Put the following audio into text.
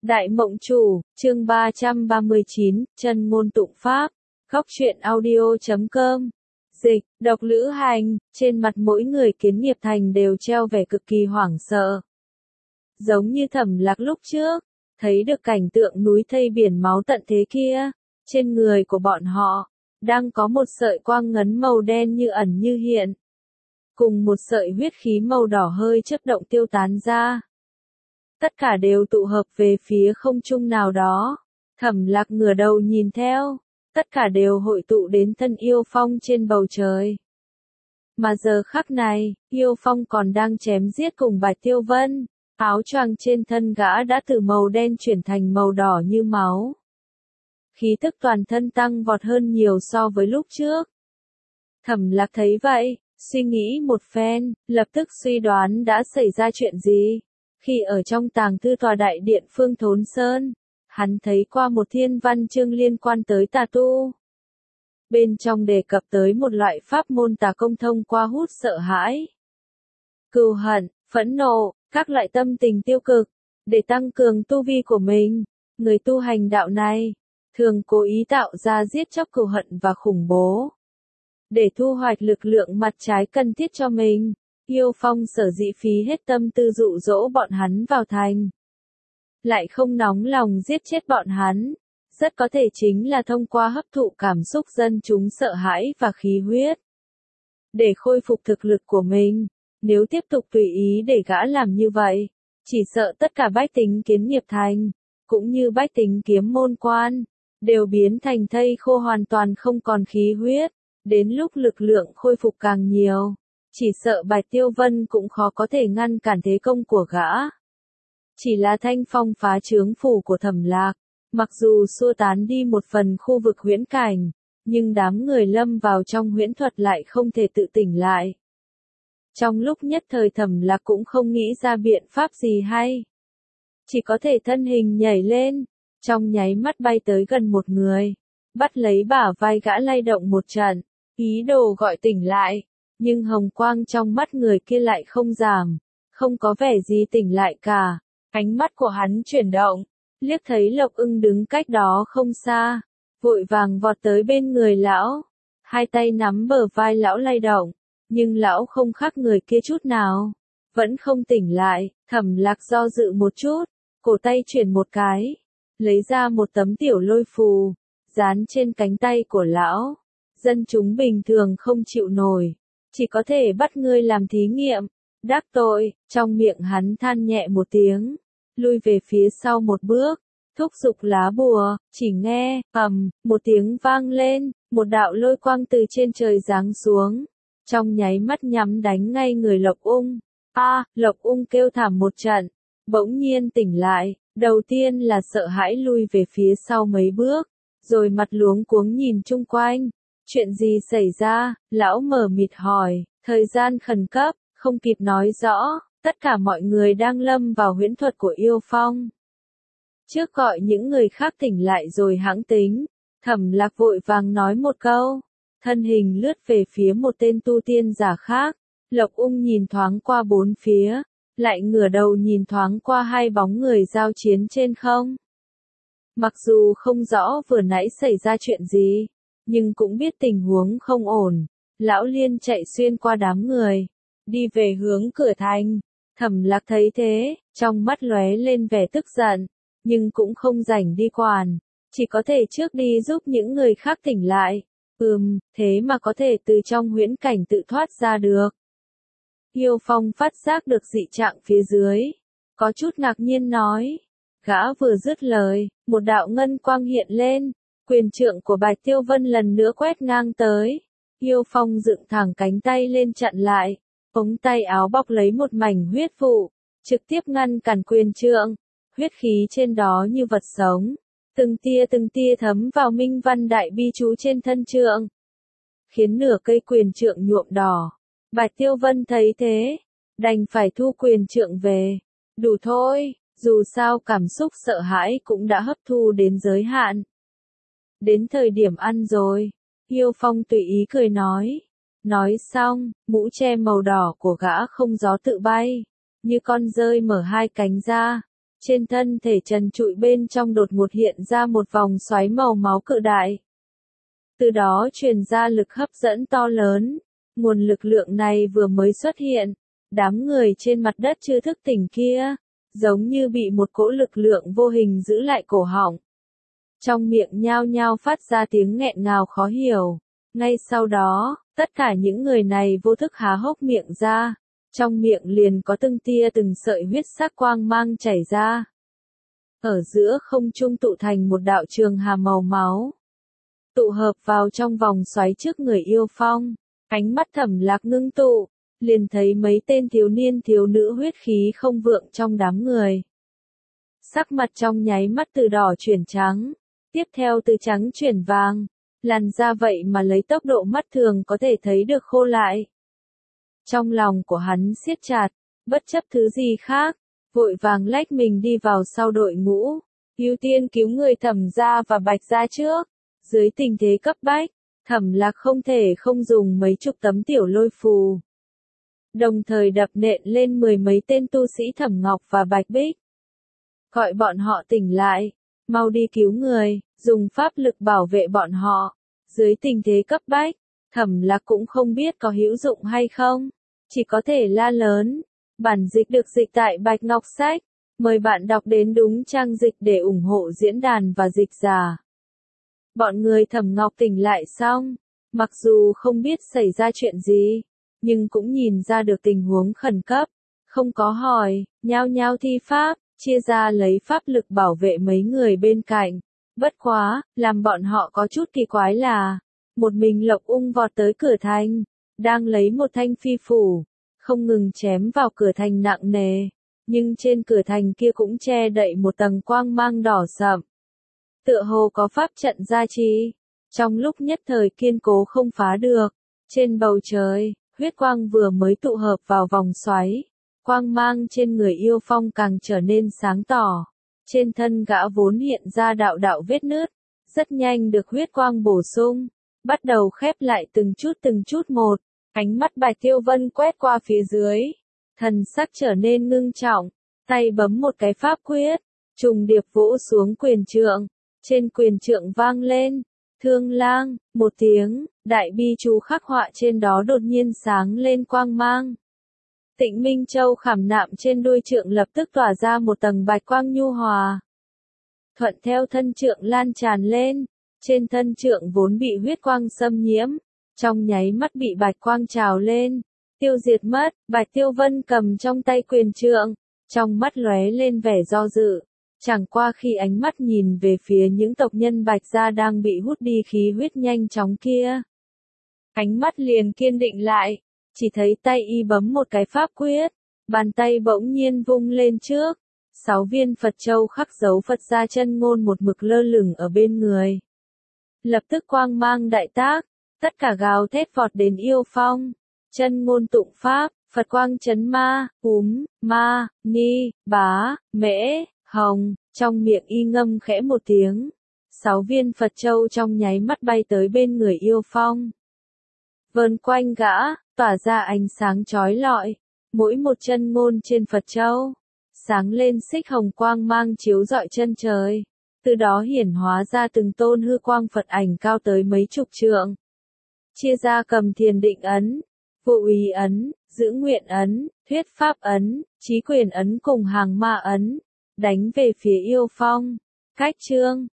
Đại Mộng Chủ, chương 339, chân ngôn tụng pháp, góc truyện audio.com. Dịch, độc lữ hành, trên mặt mỗi người kiến nghiệp thành đều treo vẻ cực kỳ hoảng sợ. Giống như Thẩm Lạc lúc trước, thấy được cảnh tượng núi thây biển máu tận thế kia, trên người của bọn họ, đang có một sợi quang ngấn màu đen như ẩn như hiện. Cùng một sợi huyết khí màu đỏ hơi chớp động tiêu tán ra. Tất cả đều tụ hợp về phía không trung nào đó. Thẩm Lạc ngửa đầu nhìn theo, tất cả đều hội tụ đến thân Yêu Phong trên bầu trời. Mà giờ khắc này, Yêu Phong còn đang chém giết cùng Bạch Tiêu Vân, áo choàng trên thân gã đã từ màu đen chuyển thành màu đỏ như máu. Khí tức toàn thân tăng vọt hơn nhiều so với lúc trước. Thẩm Lạc thấy vậy, suy nghĩ một phen, lập tức suy đoán đã xảy ra chuyện gì. Khi ở trong tàng thư tòa đại điện Phương Thốn Sơn, hắn thấy qua một thiên văn chương liên quan tới tà tu. Bên trong đề cập tới một loại pháp môn tà công thông qua hút sợ hãi, cừu hận, phẫn nộ, các loại tâm tình tiêu cực, để tăng cường tu vi của mình. Người tu hành đạo này, thường cố ý tạo ra giết chóc cừu hận và khủng bố, để thu hoạch lực lượng mặt trái cần thiết cho mình. Yêu Phong sở dĩ phí hết tâm tư dụ dỗ bọn hắn vào thành, lại không nóng lòng giết chết bọn hắn, rất có thể chính là thông qua hấp thụ cảm xúc dân chúng sợ hãi và khí huyết, để khôi phục thực lực của mình. Nếu tiếp tục tùy ý để gã làm như vậy, chỉ sợ tất cả bách tính kiến nghiệp thành, cũng như bách tính kiếm môn quan, đều biến thành thây khô hoàn toàn không còn khí huyết. Đến lúc lực lượng khôi phục càng nhiều, chỉ sợ Bạch Tiêu Vân cũng khó có thể ngăn cản thế công của gã. Chỉ là thanh phong phá trướng phủ của Thẩm Lạc, mặc dù xua tán đi một phần khu vực huyễn cảnh, nhưng đám người lâm vào trong huyễn thuật lại không thể tự tỉnh lại. Trong lúc nhất thời Thẩm Lạc cũng không nghĩ ra biện pháp gì hay, chỉ có thể thân hình nhảy lên, trong nháy mắt bay tới gần một người, bắt lấy bả vai gã lay động một trận, ý đồ gọi tỉnh lại. Nhưng hồng quang trong mắt người kia lại không giảm, không có vẻ gì tỉnh lại cả. Ánh mắt của hắn chuyển động, liếc thấy Lộc Ưng đứng cách đó không xa, vội vàng vọt tới bên người lão, hai tay nắm bờ vai lão lay động, nhưng lão không khác người kia chút nào, vẫn không tỉnh lại. Thẩm Lạc do dự một chút, cổ tay chuyển một cái, lấy ra một tấm tiểu lôi phù, dán trên cánh tay của lão. Dân chúng bình thường không chịu nổi, chỉ có thể bắt ngươi làm thí nghiệm. Đắc tội, trong miệng hắn than nhẹ một tiếng, lui về phía sau một bước, thúc giục lá bùa. Chỉ nghe, một tiếng vang lên, một đạo lôi quang từ trên trời giáng xuống, trong nháy mắt nhắm đánh ngay người Lộc Ung. Lộc Ung kêu thảm một trận, bỗng nhiên tỉnh lại, đầu tiên là sợ hãi lui về phía sau mấy bước, rồi mặt luống cuống nhìn chung quanh. Chuyện gì xảy ra? Lão mờ mịt hỏi. Thời gian khẩn cấp, không kịp nói rõ, tất cả mọi người đang lâm vào huyễn thuật của Yêu Phong. Trước gọi những người khác tỉnh lại rồi hãng tính, Thẩm Lạc vội vàng nói một câu, thân hình lướt về phía một tên tu tiên giả khác. Lộc Ung nhìn thoáng qua bốn phía, lại ngửa đầu nhìn thoáng qua hai bóng người giao chiến trên không. Mặc dù không rõ vừa nãy xảy ra chuyện gì, nhưng cũng biết tình huống không ổn. Lão liên chạy xuyên qua đám người, đi về hướng cửa thành. Thẩm Lạc thấy thế, trong mắt lóe lên vẻ tức giận, nhưng cũng không rảnh đi quản, chỉ có thể trước đi giúp những người khác tỉnh lại. Thế mà có thể từ trong huyễn cảnh tự thoát ra được. Yêu Phong phát giác được dị trạng phía dưới, có chút ngạc nhiên nói. Gã vừa dứt lời, một đạo ngân quang hiện lên, quyền trượng của Bạch Tiêu Vân lần nữa quét ngang tới. Yêu Phong dựng thẳng cánh tay lên chặn lại, ống tay áo bọc lấy một mảnh huyết vụ, trực tiếp ngăn cản quyền trượng. Huyết khí trên đó như vật sống, từng tia thấm vào minh văn đại bi chú trên thân trượng, khiến nửa cây quyền trượng nhuộm đỏ. Bạch Tiêu Vân thấy thế, đành phải thu quyền trượng về. Đủ thôi, dù sao cảm xúc sợ hãi cũng đã hấp thu đến giới hạn. Đến thời điểm ăn rồi. Yêu Phong tùy ý cười nói. Nói xong, mũ che màu đỏ của gã không gió tự bay, như con dơi mở hai cánh ra, Trên thân thể trần trụi bên trong đột ngột hiện ra một vòng xoáy màu máu cự đại. Từ đó truyền ra lực hấp dẫn to lớn. Nguồn lực lượng này vừa mới xuất hiện, đám người trên mặt đất chưa thức tỉnh kia, giống như bị một cỗ lực lượng vô hình giữ lại cổ họng. Trong miệng nhao nhao phát ra tiếng nghẹn ngào khó hiểu. Ngay sau đó, tất cả những người này vô thức há hốc miệng ra, trong miệng liền có từng tia từng sợi huyết sắc quang mang chảy ra. Ở giữa không trung tụ thành một đạo trường hà màu máu, tụ hợp vào trong vòng xoáy trước người Yêu Phong. Ánh mắt Thẩm Lạc ngưng tụ, liền thấy mấy tên thiếu niên thiếu nữ huyết khí không vượng trong đám người. Sắc mặt trong nháy mắt từ đỏ chuyển trắng, tiếp theo từ trắng chuyển vàng, làn da vậy mà lấy tốc độ mắt thường có thể thấy được khô lại. Trong lòng của hắn siết chặt, bất chấp thứ gì khác, vội vàng lách mình đi vào sau đội ngũ, ưu tiên cứu người Thẩm gia và Bạch gia trước. Dưới tình thế cấp bách, Thẩm Lạc không thể không dùng mấy chục tấm tiểu lôi phù, đồng thời đập nện lên mười mấy tên tu sĩ Thẩm Ngọc và Bạch Bích. Gọi bọn họ tỉnh lại, mau đi cứu người, dùng pháp lực bảo vệ bọn họ. Dưới tình thế cấp bách, Thẩm Lạc cũng không biết có hữu dụng hay không, chỉ có thể la lớn. Bản dịch được dịch tại Bạch Ngọc Sách, mời bạn đọc đến đúng trang dịch để ủng hộ diễn đàn và dịch giả. Bọn người Thẩm Ngọc tỉnh lại xong, mặc dù không biết xảy ra chuyện gì, nhưng cũng nhìn ra được tình huống khẩn cấp, không có hỏi, nhao nhao thi pháp, chia ra lấy pháp lực bảo vệ mấy người bên cạnh. Bất quá, làm bọn họ có chút kỳ quái là, một mình Lộc Ung vọt tới cửa thành, đang lấy một thanh phi phủ, không ngừng chém vào cửa thành nặng nề, nhưng trên cửa thành kia cũng che đậy một tầng quang mang đỏ sậm. Tựa hồ có pháp trận gia trì, trong lúc nhất thời kiên cố không phá được. Trên bầu trời, huyết quang vừa mới tụ hợp vào vòng xoáy, quang mang trên người Yêu Phong càng trở nên sáng tỏ. Trên thân gã vốn hiện ra đạo đạo vết nứt, rất nhanh được huyết quang bổ sung, bắt đầu khép lại từng chút một. Ánh mắt Bạch Tiêu Vân quét qua phía dưới, thần sắc trở nên ngưng trọng, tay bấm một cái pháp quyết, trùng điệp vỗ xuống quyền trượng. Trên quyền trượng vang lên, thương lang, một tiếng, đại bi chú khắc họa trên đó đột nhiên sáng lên quang mang. Tịnh Minh Châu khảm nạm trên đuôi trượng lập tức tỏa ra một tầng bạch quang nhu hòa. Thuận theo thân trượng lan tràn lên, trên thân trượng vốn bị huyết quang xâm nhiễm, trong nháy mắt bị bạch quang trào lên, tiêu diệt mất. Bạch Tiêu Vân cầm trong tay quyền trượng, trong mắt lóe lên vẻ do dự. Chẳng qua khi ánh mắt nhìn về phía những tộc nhân Bạch gia đang bị hút đi khí huyết nhanh chóng kia, ánh mắt liền kiên định lại, chỉ thấy tay y bấm một cái pháp quyết, bàn tay bỗng nhiên vung lên trước, 6 viên Phật châu khắc dấu Phật gia chân ngôn một mực lơ lửng ở bên người. Lập tức quang mang đại tác, tất cả gào thét vọt đến Yêu Phong, chân ngôn tụng pháp, Phật quang chấn ma, ma, ni, bá, mễ, hồng, trong miệng y ngâm khẽ một tiếng, 6 viên Phật châu trong nháy mắt bay tới bên người Yêu Phong. Vờn quanh gã, tỏa ra ánh sáng chói lọi, mỗi một chân ngôn trên Phật châu, sáng lên xích hồng quang mang chiếu rọi chân trời, từ đó hiển hóa ra từng tôn hư quang Phật ảnh cao tới mấy chục trượng. Chia ra cầm thiền định ấn, vô úy ấn, giữ nguyện ấn, thuyết pháp ấn, trí quyền ấn cùng hàng ma ấn, đánh về phía Yêu Phong. Cách chương